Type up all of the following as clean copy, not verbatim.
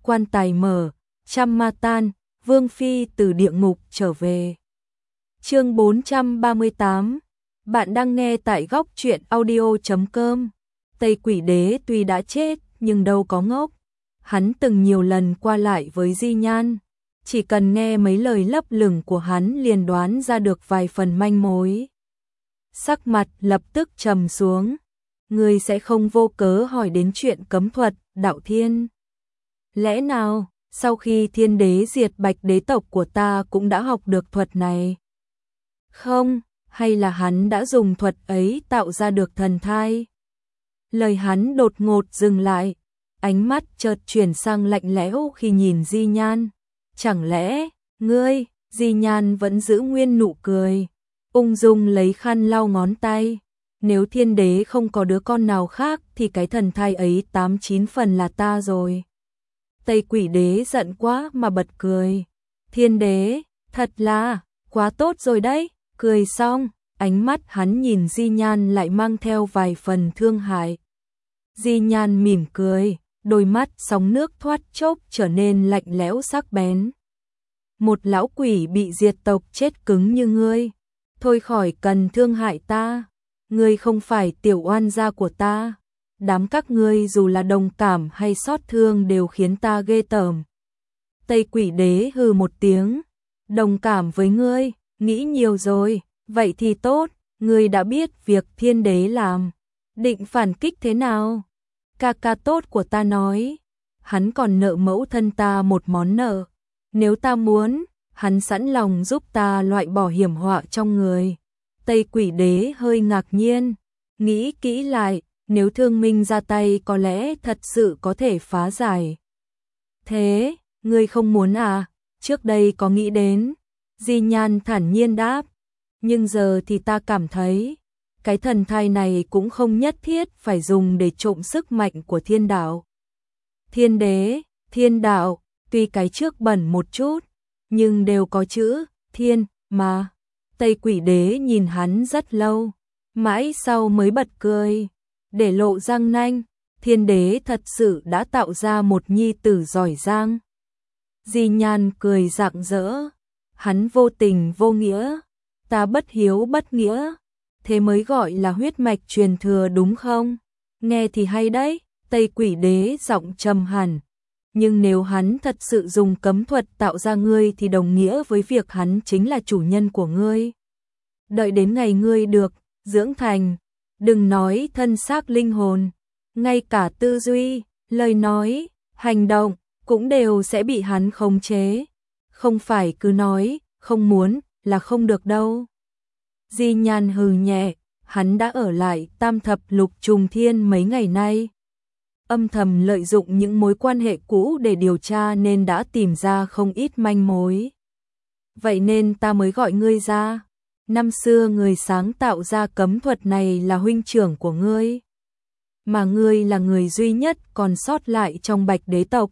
quan tài mở, trăm ma tan, Vương Phi từ địa ngục trở về. Chương 438. Bạn đang nghe tại góc truyện audio.com. Tây Quỷ Đế tuy đã chết nhưng đâu có ngốc. Hắn từng nhiều lần qua lại với Di Nhan, chỉ cần nghe mấy lời lấp lửng của hắn liền đoán ra được vài phần manh mối. Sắc mặt lập tức trầm xuống. Ngươi sẽ không vô cớ hỏi đến chuyện cấm thuật, đạo thiên. Lẽ nào, sau khi thiên đế diệt Bạch đế tộc của ta cũng đã học được thuật này? Không, hay là hắn đã dùng thuật ấy tạo ra được thần thai? Lời hắn đột ngột dừng lại, ánh mắt chợt chuyển sang lạnh lẽo khi nhìn Di Nhan. Chẳng lẽ, ngươi? Di Nhan vẫn giữ nguyên nụ cười, ung dung lấy khăn lau ngón tay. Nếu thiên đế không có đứa con nào khác thì cái thần thai ấy 8-9 phần là ta rồi. Tây Quỷ Đế giận quá mà bật cười. Thiên đế, thật là, quá tốt rồi đấy. Cười xong, ánh mắt hắn nhìn Di Nhan lại mang theo vài phần thương hại. Di Nhan mỉm cười, đôi mắt sóng nước thoát chốc trở nên lạnh lẽo sắc bén. Một lão quỷ bị diệt tộc chết cứng như ngươi, thôi khỏi cần thương hại ta. Ngươi không phải tiểu oan gia của ta. Đám các ngươi dù là đồng cảm hay xót thương đều khiến ta ghê tởm. Tây Quỷ Đế hừ một tiếng. Đồng cảm với ngươi, nghĩ nhiều rồi. Vậy thì tốt, ngươi đã biết việc thiên đế làm. Định phản kích thế nào? Ca ca tốt của ta nói, hắn còn nợ mẫu thân ta một món nợ. Nếu ta muốn, hắn sẵn lòng giúp ta loại bỏ hiểm họa trong người. Tây Quỷ Đế hơi ngạc nhiên, nghĩ kỹ lại, nếu Thương Minh ra tay có lẽ thật sự có thể phá giải. Thế, ngươi không muốn à? Trước đây có nghĩ đến. Di Nhan thản nhiên đáp, nhưng giờ thì ta cảm thấy, cái thần thai này cũng không nhất thiết phải dùng để trộm sức mạnh của thiên đạo. Thiên đế, thiên đạo, tuy cái trước bẩn một chút, nhưng đều có chữ thiên mà. Tây Quỷ Đế nhìn hắn rất lâu, mãi sau mới bật cười, để lộ răng nanh. Thiên đế thật sự đã tạo ra một nhi tử giỏi giang. Di Nhan cười rạng rỡ, hắn vô tình vô nghĩa, ta bất hiếu bất nghĩa, thế mới gọi là huyết mạch truyền thừa đúng không? Nghe thì hay đấy. Tây Quỷ Đế giọng trầm hẳn, nhưng nếu hắn thật sự dùng cấm thuật tạo ra ngươi thì đồng nghĩa với việc hắn chính là chủ nhân của ngươi. Đợi đến ngày ngươi được dưỡng thành, đừng nói thân xác linh hồn, ngay cả tư duy, lời nói, hành động cũng đều sẽ bị hắn khống chế. Không phải cứ nói không muốn là không được đâu. Di Nhan hừ nhẹ, hắn đã ở lại Tam Thập Lục Trùng Thiên mấy ngày nay, âm thầm lợi dụng những mối quan hệ cũ để điều tra nên đã tìm ra không ít manh mối. Vậy nên ta mới gọi ngươi ra. Năm xưa người sáng tạo ra cấm thuật này là huynh trưởng của ngươi, mà ngươi là người duy nhất còn sót lại trong Bạch đế tộc.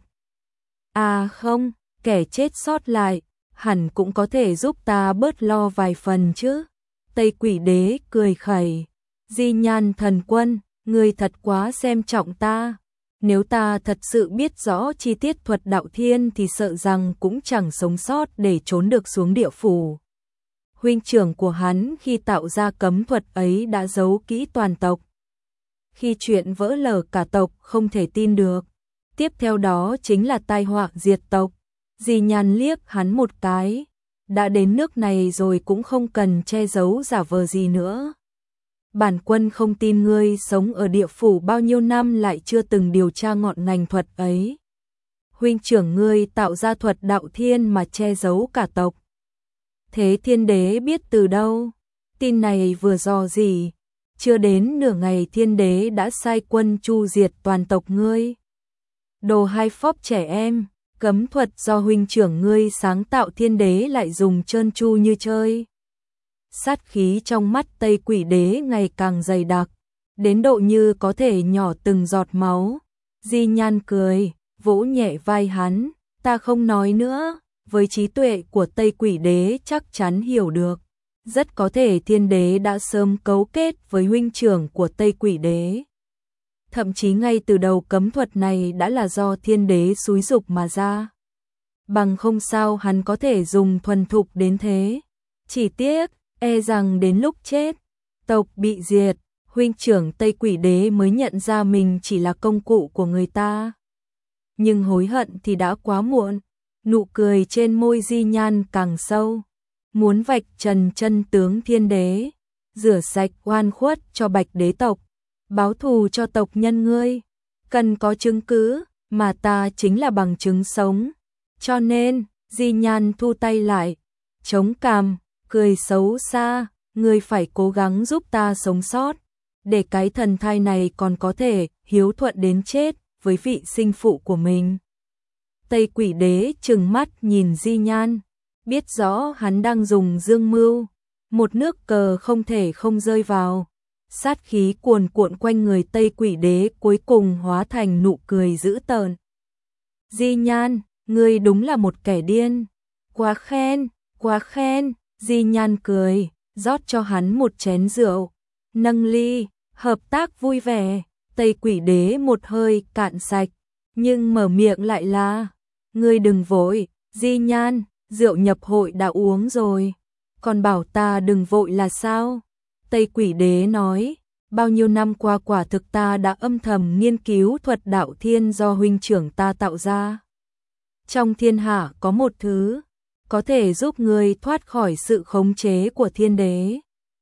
À không, kẻ chết sót lại, hẳn cũng có thể giúp ta bớt lo vài phần chứ. Tây Quỷ Đế cười khẩy, Di Nhan thần quân, ngươi thật quá xem trọng ta. Nếu ta thật sự biết rõ chi tiết thuật đạo thiên thì sợ rằng cũng chẳng sống sót để trốn được xuống địa phủ. Huynh trưởng của hắn khi tạo ra cấm thuật ấy đã giấu kỹ toàn tộc. Khi chuyện vỡ lở cả tộc không thể tin được. Tiếp theo đó chính là tai họa diệt tộc. Di Nhan liếc hắn một cái. Đã đến nước này rồi cũng không cần che giấu giả vờ gì nữa. Bản quân không tin ngươi sống ở địa phủ bao nhiêu năm lại chưa từng điều tra ngọn ngành thuật ấy. Huynh trưởng ngươi tạo ra thuật đạo thiên mà che giấu cả tộc. Thế thiên đế biết từ đâu? Tin này vừa dò dỉ, chưa đến nửa ngày thiên đế đã sai quân chu diệt toàn tộc ngươi. Đồ hai phóc trẻ em, cấm thuật do huynh trưởng ngươi sáng tạo thiên đế lại dùng trơn tru như chơi. Sát khí trong mắt Tây Quỷ Đế ngày càng dày đặc, đến độ như có thể nhỏ từng giọt máu. Di Nhan cười, vỗ nhẹ vai hắn, ta không nói nữa. Với trí tuệ của Tây Quỷ Đế chắc chắn hiểu được, rất có thể thiên đế đã sớm cấu kết với huynh trưởng của Tây Quỷ Đế. Thậm chí ngay từ đầu cấm thuật này đã là do thiên đế xúi giục mà ra. Bằng không sao hắn có thể dùng thuần thục đến thế. Chỉ tiếc, e rằng đến lúc chết, tộc bị diệt, huynh trưởng Tây Quỷ Đế mới nhận ra mình chỉ là công cụ của người ta. Nhưng hối hận thì đã quá muộn, nụ cười trên môi Di Nhan càng sâu. Muốn vạch trần chân tướng thiên đế, rửa sạch oan khuất cho Bạch Đế tộc, báo thù cho tộc nhân ngươi. Cần có chứng cứ, mà ta chính là bằng chứng sống. Cho nên, Di Nhan thu tay lại, chống cằm, cười xấu xa, ngươi phải cố gắng giúp ta sống sót, để cái thần thai này còn có thể hiếu thuận đến chết với vị sinh phụ của mình. Tây Quỷ Đế trừng mắt nhìn Di Nhan, biết rõ hắn đang dùng dương mưu, một nước cờ không thể không rơi vào. Sát khí cuồn cuộn quanh người Tây Quỷ Đế cuối cùng hóa thành nụ cười dữ tợn. Di Nhan, ngươi đúng là một kẻ điên. Quá khen, quá khen. Di Nhan cười, rót cho hắn một chén rượu. Nâng ly, hợp tác vui vẻ. Tây Quỷ Đế một hơi cạn sạch, nhưng mở miệng lại là: ngươi đừng vội, Di Nhan, rượu nhập hội đã uống rồi, còn bảo ta đừng vội là sao? Tây Quỷ Đế nói: bao nhiêu năm qua quả thực ta đã âm thầm nghiên cứu thuật đạo thiên do huynh trưởng ta tạo ra. Trong thiên hạ có một thứ có thể giúp ngươi thoát khỏi sự khống chế của thiên đế,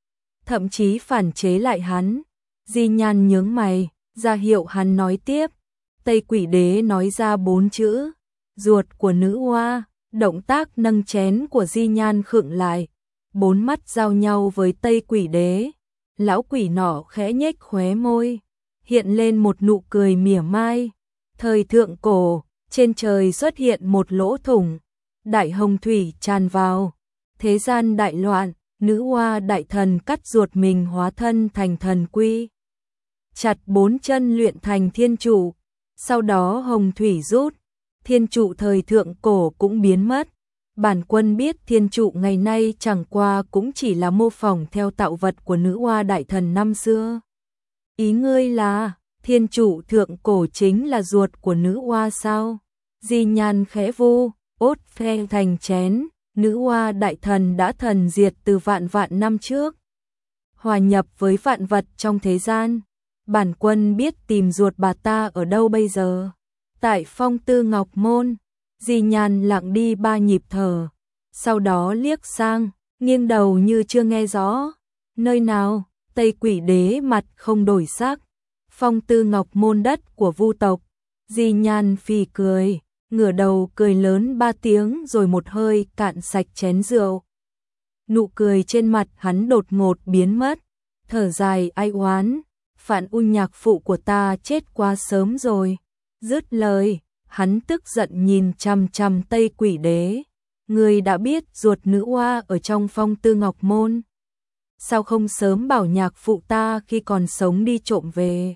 thậm chí phản chế lại hắn. Di Nhan nhướng mày, ra hiệu hắn nói tiếp. Tây Quỷ Đế nói ra 4 chữ: ruột của nữ hoa. Động tác nâng chén của Di Nhan khựng lại, 4 mắt giao nhau với Tây Quỷ Đế. Lão quỷ nọ khẽ nhếch khóe môi, hiện lên một nụ cười mỉa mai. Thời thượng cổ, trên trời xuất hiện một lỗ thủng, đại hồng thủy tràn vào, thế gian đại loạn, nữ hoa đại thần cắt ruột mình hóa thân thành thần quy, chặt 4 chân luyện thành thiên trụ. Sau đó hồng thủy rút, thiên trụ thời thượng cổ cũng biến mất. Bản quân biết thiên trụ ngày nay chẳng qua cũng chỉ là mô phỏng theo tạo vật của nữ hoa đại thần năm xưa. Ý ngươi là thiên trụ thượng cổ chính là ruột của nữ hoa sao? Di Nhan khẽ vu, ốt phe thành chén. Nữ hoa đại thần đã thần diệt từ vạn vạn năm trước, hòa nhập với vạn vật trong thế gian. Bản quân biết tìm ruột bà ta ở đâu bây giờ. Tại Phong Tư Ngọc Môn. Di Nhan lặng đi 3 nhịp thở, sau đó liếc sang, nghiêng đầu như chưa nghe rõ. Nơi nào? Tây Quỷ Đế mặt không đổi sắc. Phong Tư Ngọc Môn, đất của Vu tộc. Di Nhan phì cười, ngửa đầu cười lớn 3 tiếng rồi một hơi cạn sạch chén rượu. Nụ cười trên mặt hắn đột ngột biến mất, thở dài ai oán. Phản U nhạc phụ của ta chết quá sớm rồi. Dứt lời, hắn tức giận nhìn chằm chằm Tây Quỷ Đế. Ngươi đã biết ruột nữ hoa ở trong Phong Tư Ngọc Môn, sao không sớm bảo nhạc phụ ta khi còn sống đi trộm về?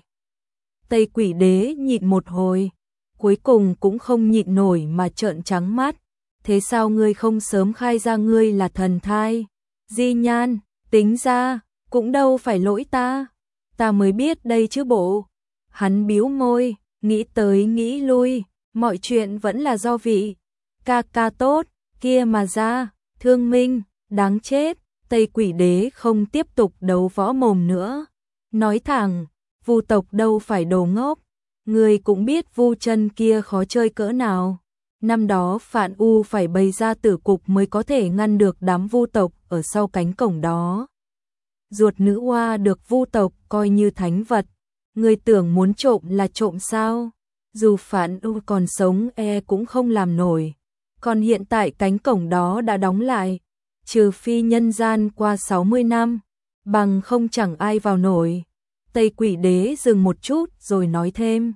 Tây Quỷ Đế nhịn một hồi, cuối cùng cũng không nhịn nổi mà trợn trắng mắt. Thế sao ngươi không sớm khai ra ngươi là thần thai? Di Nhan, tính ra cũng đâu phải lỗi ta, ta mới biết đây chứ bộ. Hắn bĩu môi, nghĩ tới nghĩ lui, mọi chuyện vẫn là do vị ca ca tốt kia mà ra. Thương Minh, đáng chết. Tây Quỷ Đế không tiếp tục đấu võ mồm nữa, nói thẳng: Vu tộc đâu phải đồ ngốc, người cũng biết Vu chân kia khó chơi cỡ nào. Năm đó Phản U phải bày ra tử cục mới có thể ngăn được đám Vu tộc ở sau cánh cổng đó. Ruột nữ hoa được Vu tộc coi như thánh vật, người tưởng muốn trộm là trộm sao? Dù Phản U còn sống cũng không làm nổi. Còn hiện tại cánh cổng đó đã đóng lại, trừ phi nhân gian qua 60 năm, bằng không chẳng ai vào nổi. Tây Quỷ Đế dừng một chút rồi nói thêm: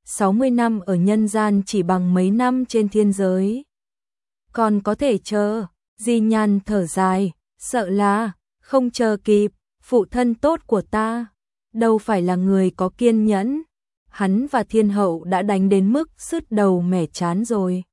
60 năm ở nhân gian chỉ bằng mấy năm trên thiên giới. Còn có thể chờ. Di Nhan thở dài, sợ là không chờ kịp. Phụ thân tốt của ta đâu phải là người có kiên nhẫn, hắn và thiên hậu đã đánh đến mức sứt đầu mẻ chán rồi,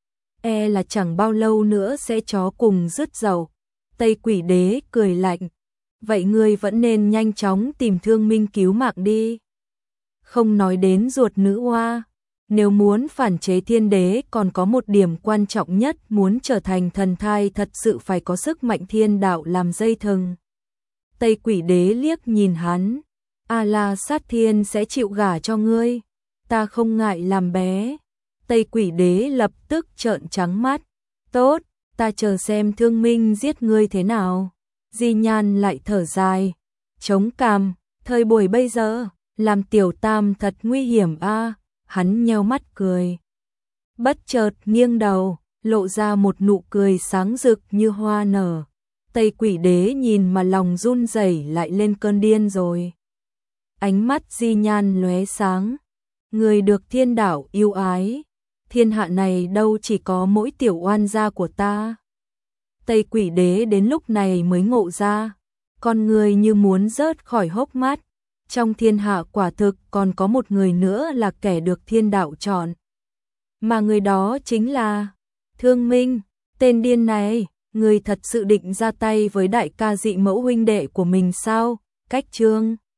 là chẳng bao lâu nữa sẽ chó cùng rứt dầu. Tây Quỷ Đế cười lạnh: vậy ngươi vẫn nên nhanh chóng tìm Thương Minh cứu mạng đi. không nói đến ruột nữ hoa. Nếu muốn phản chế thiên đế còn có một điểm quan trọng nhất, muốn trở thành thần thai thật sự phải có sức mạnh thiên đạo làm dây thừng. Tây Quỷ Đế liếc nhìn hắn, A La Sát Thiên sẽ chịu gả cho ngươi, ta không ngại làm bé. Tây Quỷ Đế lập tức trợn trắng mắt, tốt, ta chờ xem Thương Minh giết ngươi thế nào. Di Nhan lại thở dài, chống cằm, thời buổi bây giờ, làm tiểu tam thật nguy hiểm a. Hắn nheo mắt cười. Bất chợt nghiêng đầu, lộ ra một nụ cười sáng rực như hoa nở. Tây Quỷ Đế nhìn mà lòng run rẩy lại lên cơn điên rồi. Ánh mắt Di Nhan lóe sáng. Người được thiên đạo yêu ái. Thiên hạ này đâu chỉ có mỗi tiểu oan gia của ta. Tây Quỷ Đế đến lúc này mới ngộ ra. Con người như muốn rớt khỏi hốc mắt. Trong thiên hạ quả thực còn có một người nữa là kẻ được thiên đạo chọn. Mà người đó chính là Thương Minh. Tên điên này, người thật sự định ra tay với đại ca dị mẫu huynh đệ của mình sao? Cách chương